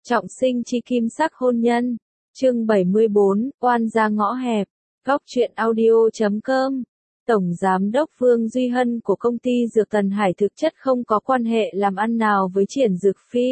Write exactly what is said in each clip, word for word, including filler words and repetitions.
Trọng sinh chi kim sắc hôn nhân. Chương bảy mươi bốn, oan gia ngõ hẹp. Góc truyện audio chấm com. Tổng Giám đốc Vương Duy Hân của công ty Dược Tần Hải thực chất không có quan hệ làm ăn nào với Triển Dược Phi.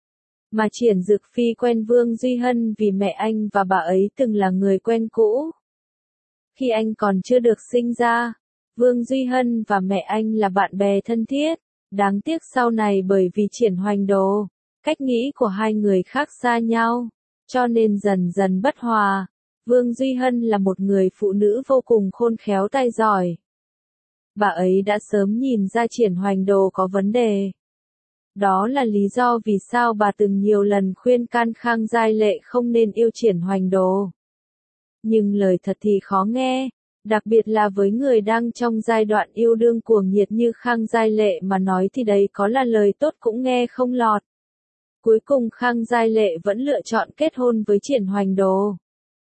Mà Triển Dược Phi quen Vương Duy Hân vì mẹ anh và bà ấy từng là người quen cũ. Khi anh còn chưa được sinh ra, Vương Duy Hân và mẹ anh là bạn bè thân thiết. Đáng tiếc sau này bởi vì Triển Hoành Đồ, cách nghĩ của hai người khác xa nhau, cho nên dần dần bất hòa. Vương Duy Hân là một người phụ nữ vô cùng khôn khéo tay giỏi. Bà ấy đã sớm nhìn ra Triển Hoành Đồ có vấn đề. Đó là lý do vì sao bà từng nhiều lần khuyên can Khang Giai Lệ không nên yêu Triển Hoành Đồ. Nhưng lời thật thì khó nghe, đặc biệt là với người đang trong giai đoạn yêu đương cuồng nhiệt như Khang Giai Lệ mà nói thì đấy có là lời tốt cũng nghe không lọt. Cuối cùng Khang Giai Lệ vẫn lựa chọn kết hôn với Triển Hoành Đồ.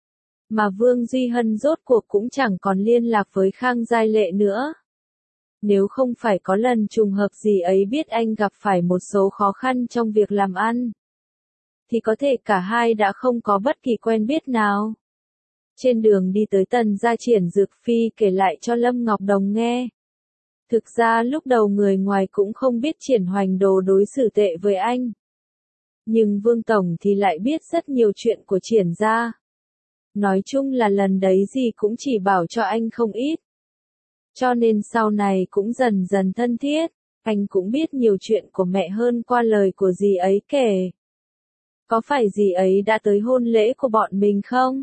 Mà Vương Duy Hân rốt cuộc cũng chẳng còn liên lạc với Khang Giai Lệ nữa. Nếu không phải có lần trùng hợp gì ấy biết anh gặp phải một số khó khăn trong việc làm ăn, thì có thể cả hai đã không có bất kỳ quen biết nào. Trên đường đi tới Tần gia, Triển Dược Phi kể lại cho Lâm Ngọc Đồng nghe. Thực ra lúc đầu người ngoài cũng không biết Triển Hoành Đồ đối xử tệ với anh. Nhưng Vương Tổng thì lại biết rất nhiều chuyện của Triển gia. Nói chung là lần đấy gì cũng chỉ bảo cho anh không ít. Cho nên sau này cũng dần dần thân thiết, anh cũng biết nhiều chuyện của mẹ hơn qua lời của dì ấy kể. Có phải dì ấy đã tới hôn lễ của bọn mình không?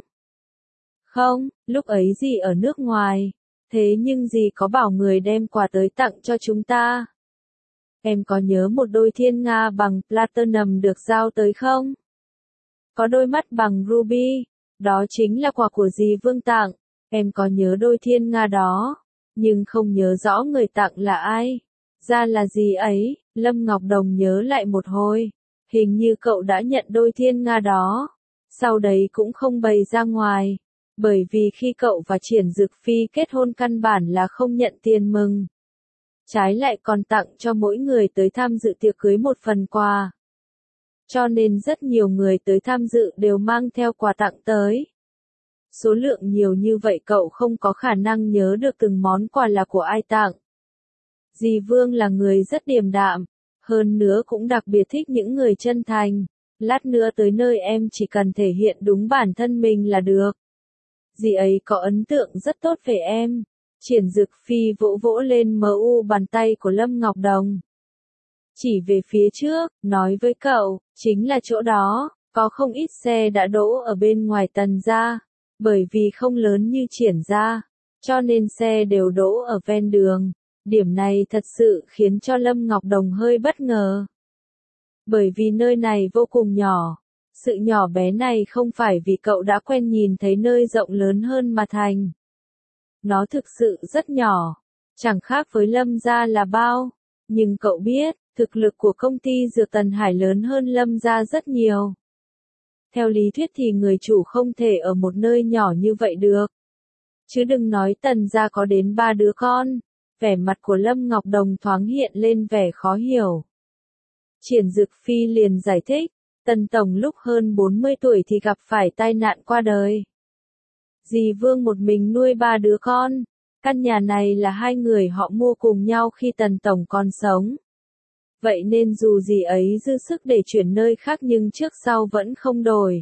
Không, lúc ấy dì ở nước ngoài, thế nhưng dì có bảo người đem quà tới tặng cho chúng ta. Em có nhớ một đôi thiên nga bằng platinum được giao tới không? Có đôi mắt bằng ruby, đó chính là quà của dì Vương tặng. Em có nhớ đôi thiên nga đó, nhưng không nhớ rõ người tặng là ai. Ra là dì ấy. Lâm Ngọc Đồng nhớ lại một hồi, hình như cậu đã nhận đôi thiên nga đó, sau đấy cũng không bày ra ngoài. Bởi vì khi cậu và Triển Dược Phi kết hôn căn bản là không nhận tiền mừng. Trái lại còn tặng cho mỗi người tới tham dự tiệc cưới một phần quà. Cho nên rất nhiều người tới tham dự đều mang theo quà tặng tới. Số lượng nhiều như vậy cậu không có khả năng nhớ được từng món quà là của ai tặng. Dì Vương là người rất điềm đạm, hơn nữa cũng đặc biệt thích những người chân thành. Lát nữa tới nơi em chỉ cần thể hiện đúng bản thân mình là được. Dì ấy có ấn tượng rất tốt về em. Triển Dược Phi vỗ vỗ lên mờ u bàn tay của Lâm Ngọc Đồng. Chỉ về phía trước, nói với cậu, chính là chỗ đó, có không ít xe đã đỗ ở bên ngoài Tần gia. Bởi vì không lớn như Triển gia, cho nên xe đều đỗ ở ven đường. Điểm này thật sự khiến cho Lâm Ngọc Đồng hơi bất ngờ. Bởi vì nơi này vô cùng nhỏ. Sự nhỏ bé này không phải vì cậu đã quen nhìn thấy nơi rộng lớn hơn mà thành. Nó thực sự rất nhỏ, chẳng khác với Lâm gia là bao. Nhưng cậu biết, thực lực của công ty Dược Tần Hải lớn hơn Lâm gia rất nhiều. Theo lý thuyết thì người chủ không thể ở một nơi nhỏ như vậy được. Chứ đừng nói Tần gia có đến ba đứa con. Vẻ mặt của Lâm Ngọc Đồng thoáng hiện lên vẻ khó hiểu. Triển Dược Phi liền giải thích. Tần Tổng lúc hơn bốn mươi tuổi thì gặp phải tai nạn qua đời. Dì Vương một mình nuôi ba đứa con. Căn nhà này là hai người họ mua cùng nhau khi Tần Tổng còn sống. Vậy nên dù dì ấy dư sức để chuyển nơi khác nhưng trước sau vẫn không đổi.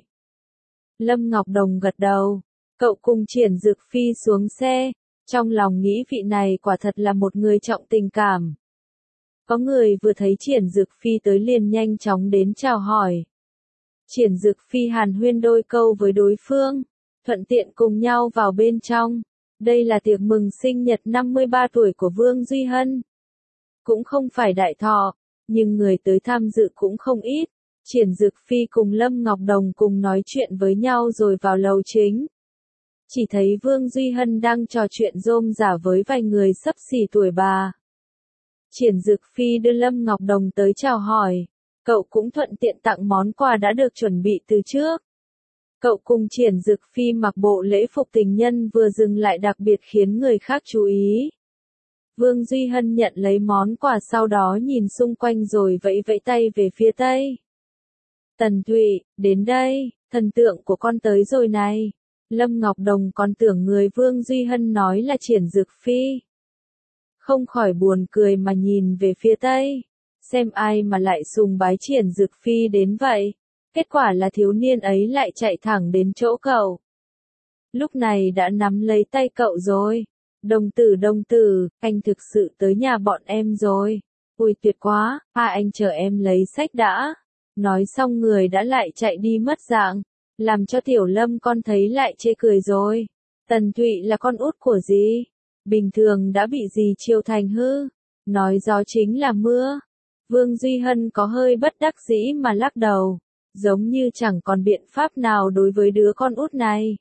Lâm Ngọc Đồng gật đầu. Cậu cùng Triển Dược Phi xuống xe. Trong lòng nghĩ vị này quả thật là một người trọng tình cảm. Có người vừa thấy Triển Dược Phi tới liền nhanh chóng đến chào hỏi. Triển Dược Phi hàn huyên đôi câu với đối phương, thuận tiện cùng nhau vào bên trong. Đây là tiệc mừng sinh nhật năm mươi ba tuổi của Vương Duy Hân. Cũng không phải đại thọ, nhưng người tới tham dự cũng không ít. Triển Dược Phi cùng Lâm Ngọc Đồng cùng nói chuyện với nhau rồi vào lầu chính. Chỉ thấy Vương Duy Hân đang trò chuyện rôm rả với vài người xấp xỉ tuổi bà. Triển Dược Phi đưa Lâm Ngọc Đồng tới chào hỏi. Cậu cũng thuận tiện tặng món quà đã được chuẩn bị từ trước. Cậu cùng Triển Dược Phi mặc bộ lễ phục tình nhân vừa dừng lại đặc biệt khiến người khác chú ý. Vương Duy Hân nhận lấy món quà sau đó nhìn xung quanh rồi vẫy vẫy tay về phía Tây. Tần Thụy, đến đây, thần tượng của con tới rồi này. Lâm Ngọc Đồng còn tưởng người Vương Duy Hân nói là Triển Dực Phi. Không khỏi buồn cười mà nhìn về phía Tây. Xem ai mà lại sùng bái Triển Dực Phi đến vậy. Kết quả là thiếu niên ấy lại chạy thẳng đến chỗ cậu. Lúc này đã nắm lấy tay cậu rồi. Đồng tử đồng tử, anh thực sự tới nhà bọn em rồi. Ui tuyệt quá, à anh chờ em lấy sách đã. Nói xong người đã lại chạy đi mất dạng. Làm cho Tiểu Lâm con thấy lại chê cười rồi. Tần Thụy là con út của gì? Bình thường đã bị gì chiêu thành hư? Nói gió chính là mưa. Vương Duy Hân có hơi bất đắc dĩ mà lắc đầu. Giống như chẳng còn biện pháp nào đối với đứa con út này.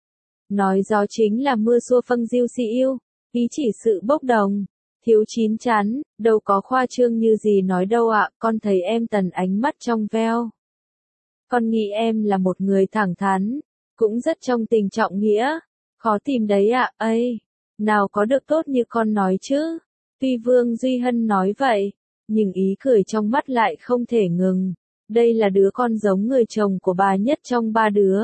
Nói gió chính là mưa xua phăng diêu xị yêu. Ý chỉ sự bốc đồng. Thiếu chín chắn, đâu có khoa trương như gì nói đâu ạ, con thấy em Tần ánh mắt trong veo. Con nghĩ em là một người thẳng thắn, cũng rất trong tình trọng nghĩa. Khó tìm đấy ạ, ây, nào có được tốt như con nói chứ. Tuy Vương Duy Hân nói vậy, nhưng ý cười trong mắt lại không thể ngừng. Đây là đứa con giống người chồng của bà nhất trong ba đứa.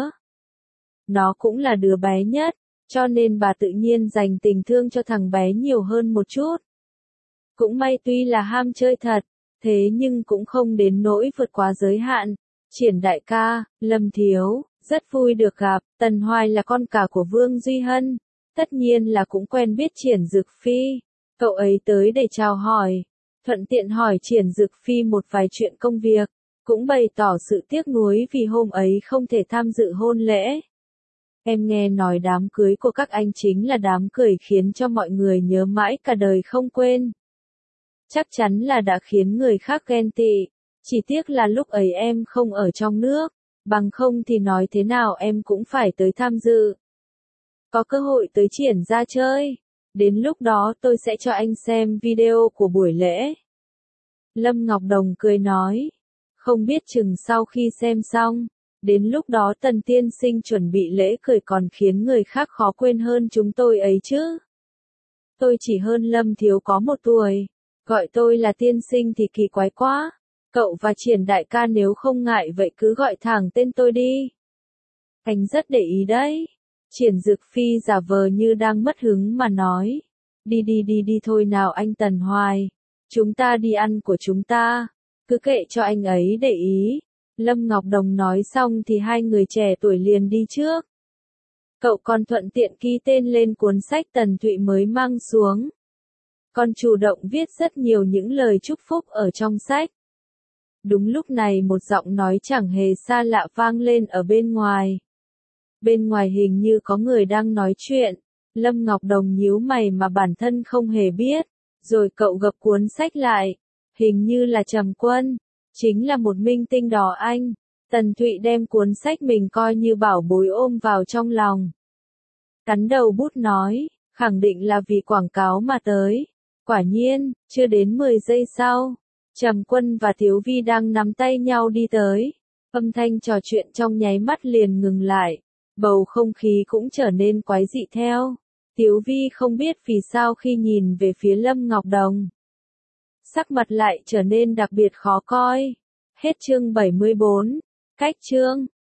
Nó cũng là đứa bé nhất, cho nên bà tự nhiên dành tình thương cho thằng bé nhiều hơn một chút. Cũng may tuy là ham chơi thật, thế nhưng cũng không đến nỗi vượt quá giới hạn. Triển đại ca, Lâm thiếu, rất vui được gặp, Tần Hoài là con cả của Vương Duy Hân, tất nhiên là cũng quen biết Triển Dực Phi, cậu ấy tới để chào hỏi, thuận tiện hỏi Triển Dực Phi một vài chuyện công việc, cũng bày tỏ sự tiếc nuối vì hôm ấy không thể tham dự hôn lễ. Em nghe nói đám cưới của các anh chính là đám cười khiến cho mọi người nhớ mãi cả đời không quên. Chắc chắn là đã khiến người khác ghen tị. Chỉ tiếc là lúc ấy em không ở trong nước, bằng không thì nói thế nào em cũng phải tới tham dự. Có cơ hội tới Triển ra chơi, đến lúc đó tôi sẽ cho anh xem video của buổi lễ. Lâm Ngọc Đồng cười nói, không biết chừng sau khi xem xong, đến lúc đó Tần tiên sinh chuẩn bị lễ cười còn khiến người khác khó quên hơn chúng tôi ấy chứ. Tôi chỉ hơn Lâm thiếu có một tuổi, gọi tôi là tiên sinh thì kỳ quái quá. Cậu và Triển đại ca nếu không ngại vậy cứ gọi thẳng tên tôi đi. Anh rất để ý đấy. Triển Dực Phi giả vờ như đang mất hứng mà nói. Đi đi đi đi thôi nào anh Tần Hoài. Chúng ta đi ăn của chúng ta. Cứ kệ cho anh ấy để ý. Lâm Ngọc Đồng nói xong thì hai người trẻ tuổi liền đi trước. Cậu còn thuận tiện ký tên lên cuốn sách Tần Thụy mới mang xuống. Còn chủ động viết rất nhiều những lời chúc phúc ở trong sách. Đúng lúc này một giọng nói chẳng hề xa lạ vang lên ở bên ngoài. Bên ngoài hình như có người đang nói chuyện. Lâm Ngọc Đồng nhíu mày mà bản thân không hề biết. Rồi cậu gập cuốn sách lại. Hình như là Trầm Quân. Chính là một minh tinh đỏ anh. Tần Thụy đem cuốn sách mình coi như bảo bối ôm vào trong lòng. Cắn đầu bút nói, khẳng định là vì quảng cáo mà tới. Quả nhiên, chưa đến mười giây sau. Trầm Quân và Thiếu Vi đang nắm tay nhau đi tới. Âm thanh trò chuyện trong nháy mắt liền ngừng lại. Bầu không khí cũng trở nên quái dị theo. Thiếu Vi không biết vì sao khi nhìn về phía Lâm Ngọc Đồng. Sắc mặt lại trở nên đặc biệt khó coi. Hết chương bảy mươi bốn. Cách chương.